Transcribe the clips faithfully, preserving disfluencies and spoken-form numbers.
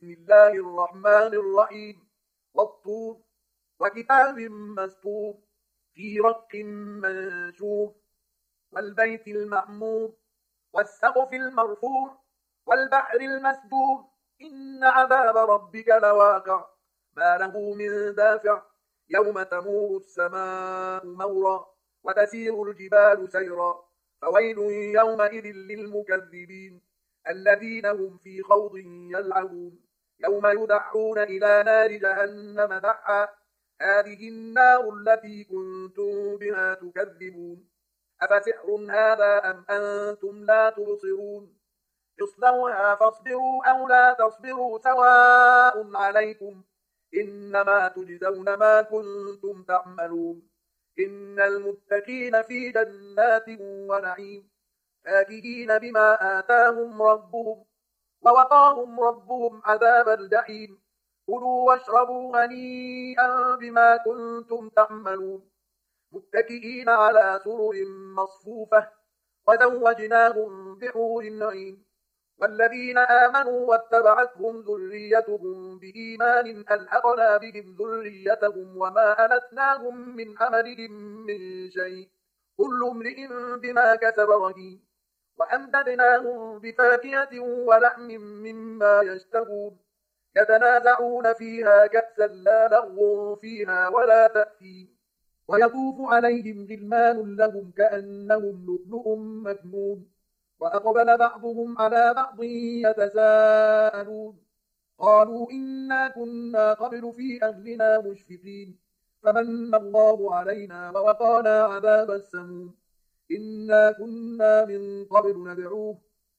بسم الله الرحمن الرحيم والطور وكتاب مسطور في رق منشور والبيت المعمور والسقف المرفوع والبحر المسجور إن عذاب ربك لواقع ما له من دافع يوم تمور السماء مورا وتسير الجبال سيرا فويل يومئذ للمكذبين الذين هم في خوض يلعبون يوم يدعون إلى نار جهنم دعا هذه النار التي كنتم بها تكذبون أفسحر هذا أم أنتم لا تبصرون اصلوها فاصبروا أو لا تصبروا سواء عليكم إنما تجزون ما كنتم تعملون إن المتقين في جنات ونعيم فاكهين بما آتاهم ربهم ووقاهم ربهم عذاب الجحيم كلوا واشربوا هنيئا بما كنتم تعملون متكئين على سرر مصفوفة وزوجناهم بحور عين والذين آمنوا واتبعتهم ذريتهم بإيمان ألحقنا بهم ذريتهم وما ألتناهم من عملهم من شيء كل امرئ بما كسب رهين وأمددناهم بفاكهة ولحم مما يشتهون يتنازعون فيها كأسا لا لغو فيها ولا تأثيم ويطوف عليهم غلمان لهم كأنهم لؤلؤ مكنون وأقبل بعضهم على بعض يتساءلون قالوا إنا كنا قبل في أهلنا مشفقين فمن الله علينا ووقانا عذاب السموم إنا كنا من قبل ندعوه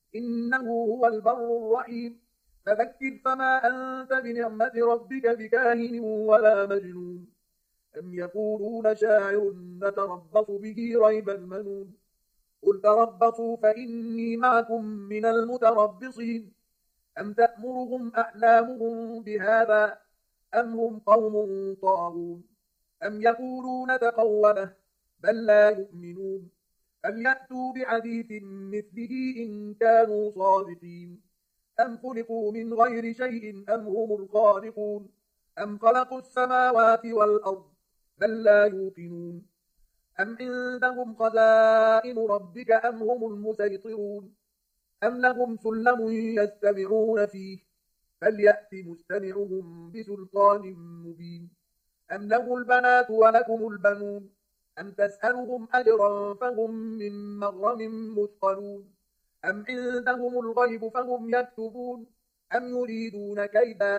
إنه هو البر الرحيم فذكر فما أنت بنعمة ربك بكاهن ولا مجنون أم يقولون شاعر نتربص به ريب المنون قل تربصوا فإني معكم من المتربصين أم تأمرهم أحلامهم بهذا أم هم قوم طاغون أم يقولون تقوله بل لا يؤمنون أم يأتوا بحديث مثله إن كانوا صادقين أم خلقوا من غير شيء أم هم الخالقون أم خلقوا السماوات والأرض بل لا يوقنون أم عندهم خزائن ربك أم هم المسيطرون أم لهم سلم يستمعون فيه فليأت مستمعهم بسلطان مبين أم له البنات ولكم البنون أم تسألهم أجرا فهم من مغرم مثقلون أم عندهم الغيب فهم يكتبون أم يريدون كيدا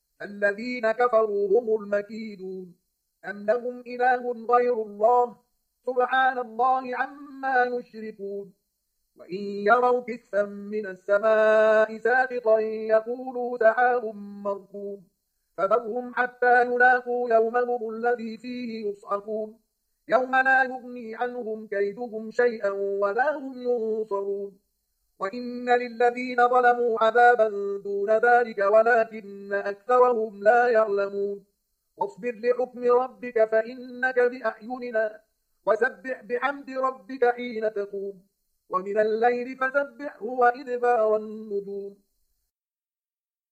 الذين كفروا هم المكيدون أم لهم إله غير الله سبحان الله عما يشركون وإن يروا كسفا من السماء ساقطا يقولوا سحاب مركوم فذرهم حتى يلاقوا يومهم الذي فيه يصعقون يوم لا يغني عنهم كيدهم شيئا ولا هم ينصرون وإن للذين ظلموا عذابا دون ذلك ولكن أكثرهم لا يعلمون واصبر لحكم ربك فإنك بأعيننا وسبح بحمد ربك حين تقوم ومن الليل فسبحه وإدبار النجوم